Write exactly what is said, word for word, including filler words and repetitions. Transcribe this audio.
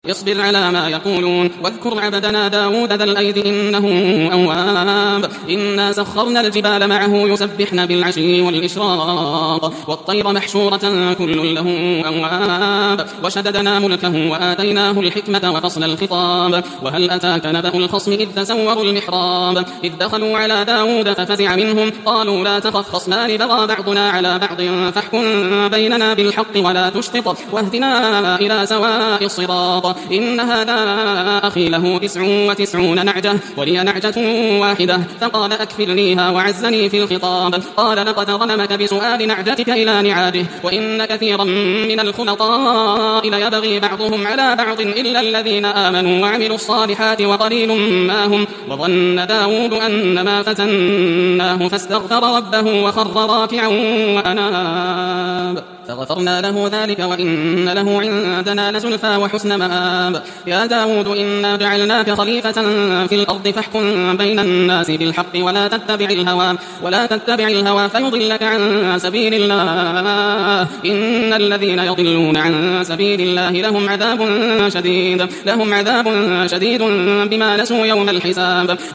اصبر على ما يقولون واذكر عبدنا داود ذا الأيد إنه أواب إنا سخرنا الجبال معه يسبحن بالعشي والإشراق والطير محشورة كل له أواب وشددنا ملكه وآتيناه الحكمة وفصل الخطاب وهل أتاك نبأ الخصم إذ تسوروا المحراب إذ دخلوا على داود ففزع منهم قالوا لا تخف خصمان بغى بعضنا على بعض فاحكم بيننا بالحق ولا تشطط واهدنا إلى سواء الصراط إن هذا أخي له تسع وتسعون نعجة ولي نعجة واحدة فقال أكفلنيها وعزني في الخطاب قال لقد ظلمك بسؤال نعجتك إلى نعاجه وإن كثيرا من الخلطاء ليبغي بعضهم على بعض إلا الذين آمنوا وعملوا الصالحات وقليل ما هم وظن داود أنما فتناه فاستغفر ربه وخر راكعا وأناب فغفرنا له ذلك وإن له عندنا لزلفى وحسن مآب يا داود إنا جعلناك خليفة في الأرض فاحكم بين الناس بالحق ولا تتبع الهوى ولا تتبع الهوى فيضلك عن سبيل الله إن الذين يضلون عن سبيل الله لهم عذاب شديد لهم عذاب شديد بما نسوا يوم الحساب